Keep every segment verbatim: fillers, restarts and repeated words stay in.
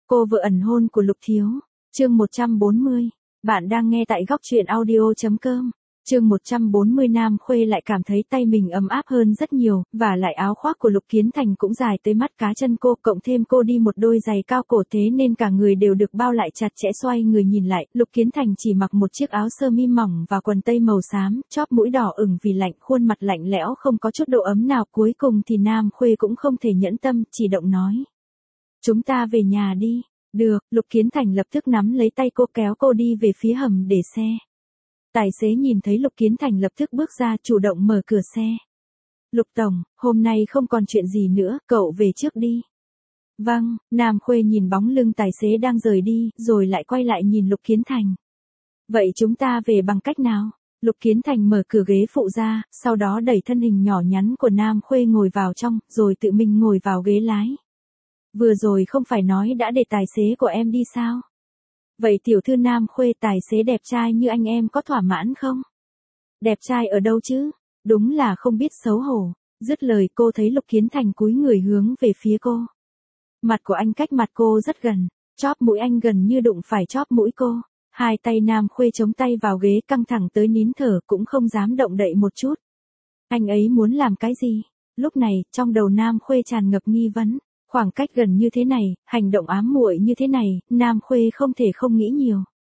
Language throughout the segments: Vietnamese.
Cô vợ ẩn hôn của Lục Thiếu. Chương một trăm bốn mươi. Bạn đang nghe tại góc truyện audio chấm com. Chương một trăm bốn mươi. Nam Khuê lại cảm thấy tay mình ấm áp hơn rất nhiều, và lại áo khoác của Lục Kiến Thành cũng dài tới mắt cá chân cô, cộng thêm cô đi một đôi giày cao cổ thế nên cả người đều được bao lại chặt chẽ. Xoay người nhìn lại, Lục Kiến Thành chỉ mặc một chiếc áo sơ mi mỏng và quần tây màu xám, chóp mũi đỏ ửng vì lạnh, khuôn mặt lạnh lẽo không có chút độ ấm nào. Cuối cùng thì Nam Khuê cũng không thể nhẫn tâm, chỉ động nói: "Chúng ta về nhà đi." "Được." Lục Kiến Thành lập tức nắm lấy tay cô kéo cô đi về phía hầm để xe. Tài xế nhìn thấy Lục Kiến Thành lập tức bước ra, chủ động mở cửa xe. "Lục Tổng, hôm nay không còn chuyện gì nữa, cậu về trước đi." "Vâng." Nam Khuê nhìn bóng lưng tài xế đang rời đi, rồi lại quay lại nhìn Lục Kiến Thành. "Vậy chúng ta về bằng cách nào?" Lục Kiến Thành mở cửa ghế phụ ra, sau đó đẩy thân hình nhỏ nhắn của Nam Khuê ngồi vào trong, rồi tự mình ngồi vào ghế lái. "Vừa rồi không phải nói đã để tài xế của em đi sao? Vậy tiểu thư Nam Khuê, tài xế đẹp trai như anh em có thỏa mãn không?" "Đẹp trai ở đâu chứ? Đúng là không biết xấu hổ." Dứt lời cô thấy Lục Kiến Thành cúi người hướng về phía cô. Mặt của anh cách mặt cô rất gần, chóp mũi anh gần như đụng phải chóp mũi cô. Hai tay Nam Khuê chống tay vào ghế, căng thẳng tới nín thở, cũng không dám động đậy một chút. Anh ấy muốn làm cái gì? Lúc này, trong đầu Nam Khuê tràn ngập nghi vấn. Khoảng cách gần như thế này, hành động ám muội như thế này, Nam Khuê không thể không nghĩ nhiều.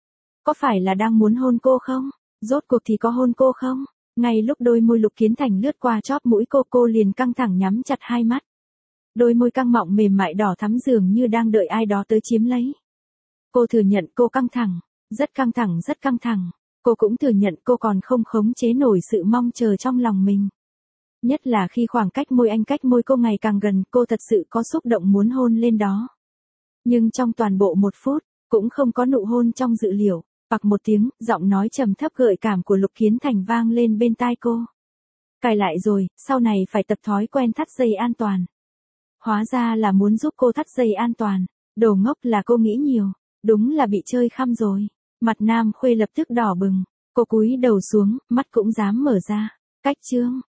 Có phải là đang muốn hôn cô không? Rốt cuộc thì có hôn cô không? Ngay lúc đôi môi Lục Kiến Thành lướt qua chóp mũi cô, cô liền căng thẳng nhắm chặt hai mắt. Đôi môi căng mọng mềm mại đỏ thắm dường như đang đợi ai đó tới chiếm lấy. Cô thừa nhận cô căng thẳng, rất căng thẳng rất căng thẳng. Cô cũng thừa nhận cô còn không khống chế nổi sự mong chờ trong lòng mình. Nhất là khi khoảng cách môi anh cách môi cô ngày càng gần, cô thật sự có xúc động muốn hôn lên đó. Nhưng trong toàn bộ một phút, cũng không có nụ hôn trong dự liệu. Bặc một tiếng, giọng nói trầm thấp gợi cảm của Lục Kiến Thành vang lên bên tai cô. "Cài lại rồi, sau này phải tập thói quen thắt dây an toàn." Hóa ra là muốn giúp cô thắt dây an toàn. Đồ ngốc, là cô nghĩ nhiều. Đúng là bị chơi khăm rồi. Mặt Nam Khuê lập tức đỏ bừng. Cô cúi đầu xuống, mắt cũng dám mở ra. "Cách chương."